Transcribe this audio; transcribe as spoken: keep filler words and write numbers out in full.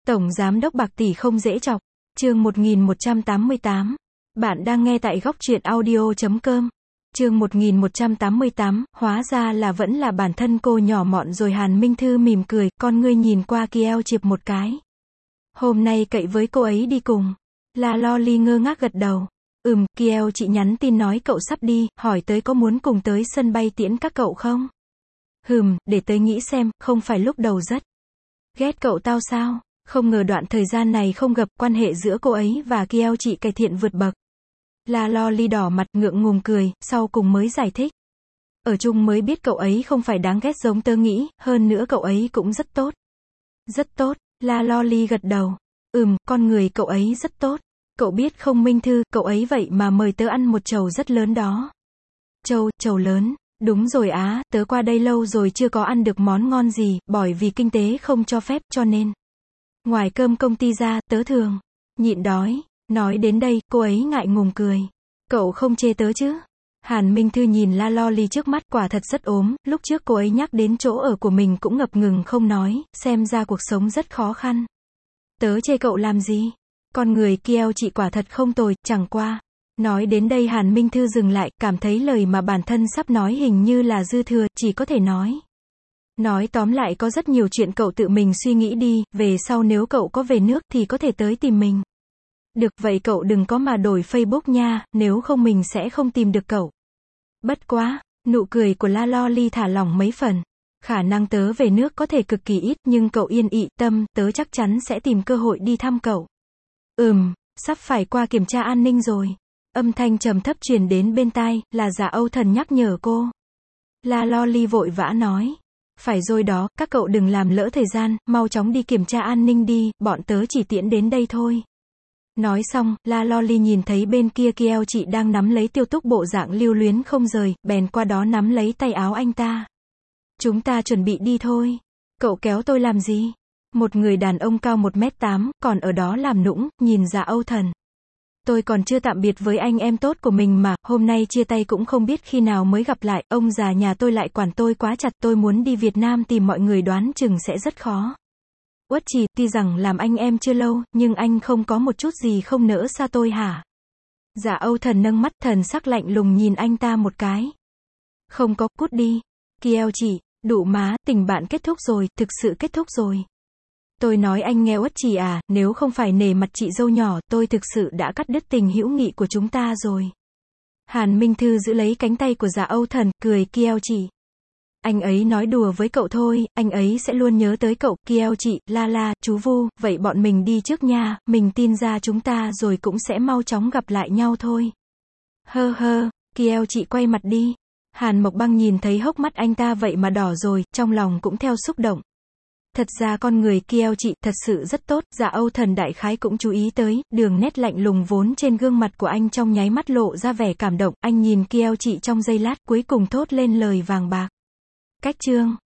Tổng giám đốc bạc tỷ không dễ chọc. Chương một nghìn một trăm tám mươi tám. Bạn đang nghe tại góc truyện audio chấm com. Chương một nghìn một trăm tám mươi tám, hóa ra là vẫn là bản thân cô nhỏ mọn rồi. Hàn Minh Thư mỉm cười, con ngươi nhìn qua Kieo Chiệp một cái. Hôm nay cậy với cô ấy đi cùng. La Loli ngơ ngác gật đầu. Ừm, Kieo chị nhắn tin nói cậu sắp đi, hỏi tới có muốn cùng tới sân bay tiễn các cậu không? Hừm, để tới nghĩ xem, không phải lúc đầu rất ghét cậu tao sao? Không ngờ đoạn thời gian này không gặp, quan hệ giữa cô ấy và Kieo chị cải thiện vượt bậc. La Loli đỏ mặt ngượng ngùng cười, sau cùng mới giải thích. Ở chung mới biết cậu ấy không phải đáng ghét giống tớ nghĩ, hơn nữa cậu ấy cũng rất tốt. Rất tốt, La Loli gật đầu. Ừm, con người cậu ấy rất tốt. Cậu biết không Minh Thư, cậu ấy vậy mà mời tớ ăn một chầu rất lớn đó. Chầu, chầu lớn, đúng rồi á, tớ qua đây lâu rồi chưa có ăn được món ngon gì, bởi vì kinh tế không cho phép cho nên. Ngoài cơm công ty ra, tớ thường nhịn đói. Nói đến đây, cô ấy ngại ngùng cười. Cậu không chê tớ chứ? Hàn Minh Thư nhìn La Loli trước mắt, quả thật rất ốm, lúc trước cô ấy nhắc đến chỗ ở của mình cũng ngập ngừng không nói, xem ra cuộc sống rất khó khăn. Tớ chê cậu làm gì? Con người Kieo chị quả thật không tồi, chẳng qua. Nói đến đây Hàn Minh Thư dừng lại, cảm thấy lời mà bản thân sắp nói hình như là dư thừa, chỉ có thể nói. Nói tóm lại có rất nhiều chuyện cậu tự mình suy nghĩ đi, về sau nếu cậu có về nước thì có thể tới tìm mình. Được, vậy cậu đừng có mà đổi Facebook nha, nếu không mình sẽ không tìm được cậu. Bất quá, nụ cười của La Loli thả lỏng mấy phần. Khả năng tớ về nước có thể cực kỳ ít, nhưng cậu yên ị tâm, tớ chắc chắn sẽ tìm cơ hội đi thăm cậu. Ừm, sắp phải qua kiểm tra an ninh rồi. Âm thanh trầm thấp truyền đến bên tai, là Dạ Âu Thần nhắc nhở cô. La Loli vội vã nói. Phải rồi đó, các cậu đừng làm lỡ thời gian, mau chóng đi kiểm tra an ninh đi, bọn tớ chỉ tiễn đến đây thôi. Nói xong, La Loli nhìn thấy bên kia Kieo chị đang nắm lấy Tiêu Túc bộ dạng lưu luyến không rời, bèn qua đó nắm lấy tay áo anh ta. Chúng ta chuẩn bị đi thôi. Cậu kéo tôi làm gì? Một người đàn ông cao một mét tám, còn ở đó làm nũng, nhìn Dạ Âu Thần. Tôi còn chưa tạm biệt với anh em tốt của mình mà, hôm nay chia tay cũng không biết khi nào mới gặp lại, ông già nhà tôi lại quản tôi quá chặt, tôi muốn đi Việt Nam tìm mọi người đoán chừng sẽ rất khó. Uất Trì, tuy rằng làm anh em chưa lâu, nhưng anh không có một chút gì không nỡ xa tôi hả? Dạ Âu Thần nâng mắt, thần sắc lạnh lùng nhìn anh ta một cái. Không có, cút đi. Kieo chị, đủ má, tình bạn kết thúc rồi, thực sự kết thúc rồi. Tôi nói anh nghe Uất Trì à, nếu không phải nể mặt chị dâu nhỏ, tôi thực sự đã cắt đứt tình hữu nghị của chúng ta rồi. Hàn Minh Thư giữ lấy cánh tay của Dạ Âu Thần, cười. Kieo chị. Anh ấy nói đùa với cậu thôi, anh ấy sẽ luôn nhớ tới cậu. Kieo chị, La La, chú Vu, vậy bọn mình đi trước nha, mình tin ra chúng ta rồi cũng sẽ mau chóng gặp lại nhau thôi. Hơ hơ, Kieo chị quay mặt đi. Hàn Mộc Băng nhìn thấy hốc mắt anh ta vậy mà đỏ rồi, trong lòng cũng theo xúc động. Thật ra con người Kieo chị thật sự rất tốt, Dạ Âu Thần đại khái cũng chú ý tới, đường nét lạnh lùng vốn trên gương mặt của anh trong nháy mắt lộ ra vẻ cảm động, anh nhìn Kieo chị trong giây lát, cuối cùng thốt lên lời vàng bạc. Cách chương